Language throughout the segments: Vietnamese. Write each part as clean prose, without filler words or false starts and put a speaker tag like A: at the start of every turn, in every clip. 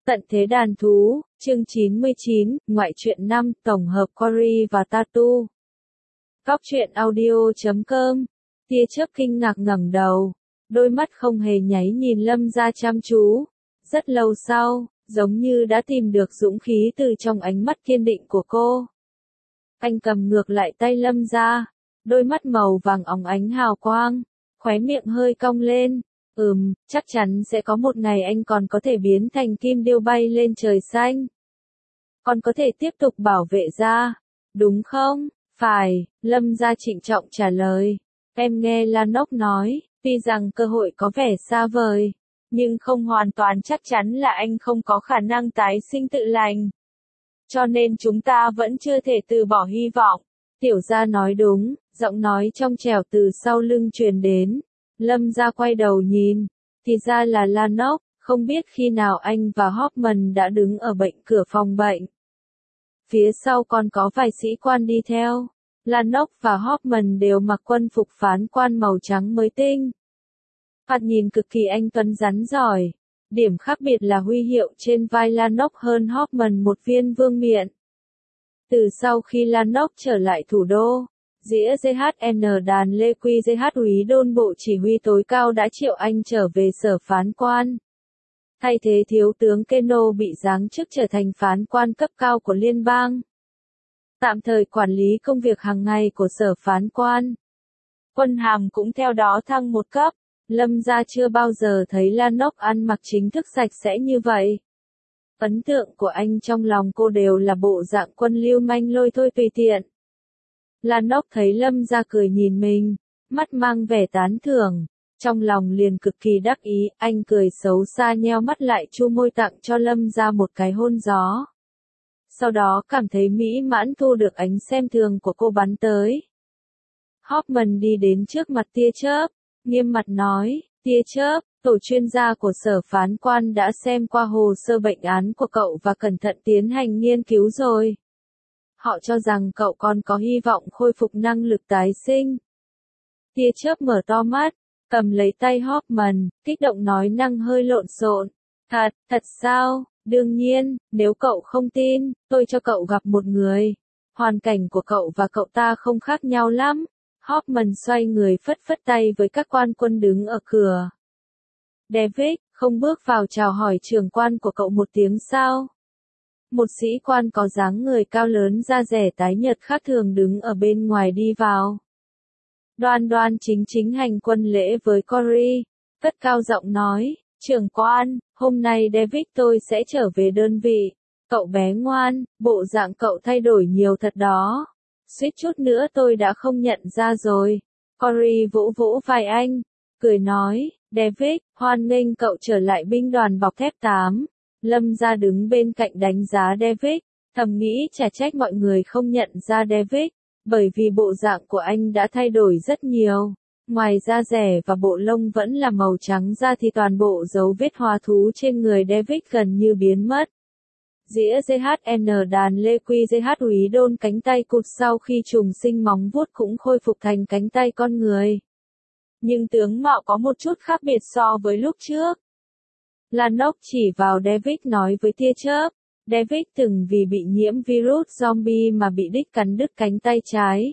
A: Tận thế đàn thú, chương 99, ngoại truyện 5, tổng hợp Cory và Tatu. Góc truyện audio.com. Tia chớp kinh ngạc ngẩng đầu, đôi mắt không hề nháy nhìn Lâm Gia chăm chú. Rất lâu sau, giống như đã tìm được dũng khí từ trong ánh mắt kiên định của cô. Anh cầm ngược lại tay Lâm Gia, đôi mắt màu vàng óng ánh hào quang, khóe miệng hơi cong lên. Chắc chắn sẽ có một ngày anh còn có thể biến thành kim điêu bay lên trời xanh. Còn có thể tiếp tục bảo vệ Gia, đúng không? Phải, Lâm Gia trịnh trọng trả lời. Em nghe Lanok nói, tuy rằng cơ hội có vẻ xa vời, nhưng không hoàn toàn chắc chắn là anh không có khả năng tái sinh tự lành. Cho nên chúng ta vẫn chưa thể từ bỏ hy vọng. Tiểu Gia nói đúng, giọng nói trong trẻo từ sau lưng truyền đến. Lâm Gia quay đầu nhìn, thì ra là Lanok, không biết khi nào anh và Hoffman đã đứng ở bệnh cửa phòng bệnh. Phía sau còn có vài sĩ quan đi theo. Lanok và Hoffman đều mặc quân phục phán quan màu trắng mới tinh. Thoạt nhìn cực kỳ anh tuấn rắn giỏi. Điểm khác biệt là huy hiệu trên vai Lanok hơn Hoffman một viên vương miện. Từ sau khi Lanok trở lại thủ đô, dĩa GHN đàn Lê Quy GH úy đôn bộ chỉ huy tối cao đã triệu anh trở về sở phán quan. Thay thế thiếu tướng Keno bị giáng chức trở thành phán quan cấp cao của liên bang. Tạm thời quản lý công việc hàng ngày của sở phán quan. Quân hàm cũng theo đó thăng một cấp. Lâm Gia chưa bao giờ thấy Lanok ăn mặc chính thức sạch sẽ như vậy. Ấn tượng của anh trong lòng cô đều là bộ dạng quân lưu manh lôi thôi tùy tiện. Lanok thấy Lâm Gia cười nhìn mình, mắt mang vẻ tán thưởng, trong lòng liền cực kỳ đắc ý, anh cười xấu xa nheo mắt lại chu môi tặng cho Lâm Gia một cái hôn gió. Sau đó cảm thấy mỹ mãn thu được ánh xem thường của cô bắn tới. Hoffman đi đến trước mặt Tia Chớp, nghiêm mặt nói, Tia Chớp, tổ chuyên gia của sở phán quan đã xem qua hồ sơ bệnh án của cậu và cẩn thận tiến hành nghiên cứu rồi. Họ cho rằng cậu còn có hy vọng khôi phục năng lực tái sinh. Tia Chớp mở to mắt, cầm lấy tay Hoffman, kích động nói năng hơi lộn xộn. Thật sao? Đương nhiên, nếu cậu không tin, tôi cho cậu gặp một người. Hoàn cảnh của cậu và cậu ta không khác nhau lắm. Hoffman xoay người phất phất tay với các quan quân đứng ở cửa. David, không bước vào chào hỏi trưởng quan của cậu một tiếng sao? Một sĩ quan có dáng người cao lớn da dẻ tái nhợt khác thường đứng ở bên ngoài đi vào. Đoan đoan chính chính hành quân lễ với Cory, cất cao giọng nói, trưởng quan, hôm nay David tôi sẽ trở về đơn vị. Cậu bé ngoan, bộ dạng cậu thay đổi nhiều thật đó. Suýt chút nữa tôi đã không nhận ra rồi. Cory vỗ vỗ vai anh, cười nói, David, hoan nghênh cậu trở lại binh đoàn bọc thép 8. Lâm Gia đứng bên cạnh đánh giá David, thầm nghĩ chả trách mọi người không nhận ra David, bởi vì bộ dạng của anh đã thay đổi rất nhiều. Ngoài da dẻ và bộ lông vẫn là màu trắng da thì toàn bộ dấu vết hóa thú trên người David gần như biến mất. Dĩa GHN đàn Lê Quy GH úy đôn cánh tay cụt sau khi trùng sinh móng vuốt cũng khôi phục thành cánh tay con người. Nhưng tướng mạo có một chút khác biệt so với lúc trước. Lanok chỉ vào David nói với Tia Chớp, David từng vì bị nhiễm virus zombie mà bị đích cắn đứt cánh tay trái.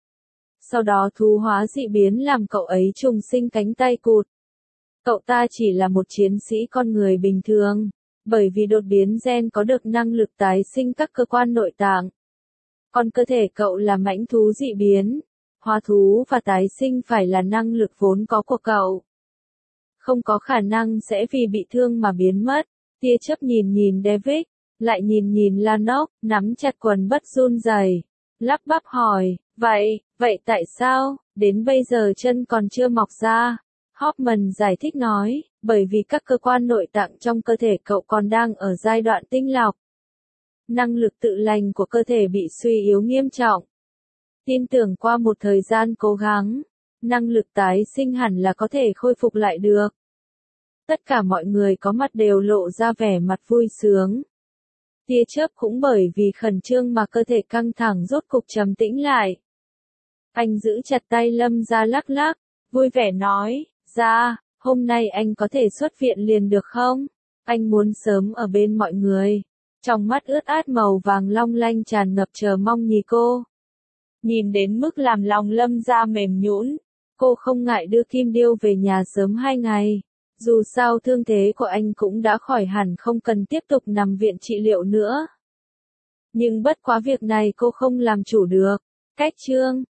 A: Sau đó thú hóa dị biến làm cậu ấy trùng sinh cánh tay cụt. Cậu ta chỉ là một chiến sĩ con người bình thường, bởi vì đột biến gen có được năng lực tái sinh các cơ quan nội tạng. Còn cơ thể cậu là mãnh thú dị biến, hóa thú và tái sinh phải là năng lực vốn có của cậu. Không có khả năng sẽ vì bị thương mà biến mất. Tia Chớp nhìn David, lại nhìn Lanok, nắm chặt quần bất run rẩy, lắp bắp hỏi, vậy tại sao, đến bây giờ chân còn chưa mọc ra? Hoffman giải thích nói, bởi vì các cơ quan nội tạng trong cơ thể cậu còn đang ở giai đoạn tinh lọc. Năng lực tự lành của cơ thể bị suy yếu nghiêm trọng. Tin tưởng qua một thời gian cố gắng, năng lực tái sinh hẳn là có thể khôi phục lại được. Tất cả mọi người có mặt đều lộ ra vẻ mặt vui sướng. Tia Chớp cũng bởi vì khẩn trương mà cơ thể căng thẳng rốt cục trầm tĩnh lại. Anh giữ chặt tay Lâm Gia lắc lắc, vui vẻ nói, Gia, hôm nay anh có thể xuất viện liền được không? Anh muốn sớm ở bên mọi người. Trong mắt ướt át màu vàng long lanh tràn ngập chờ mong nhìn cô. Nhìn đến mức làm lòng Lâm Gia mềm nhũn, cô không ngại đưa Kim Điêu về nhà sớm 2 ngày. Dù sao thương thế của anh cũng đã khỏi hẳn, không cần tiếp tục nằm viện trị liệu nữa. Nhưng bất quá việc này cô không làm chủ được. Cách chương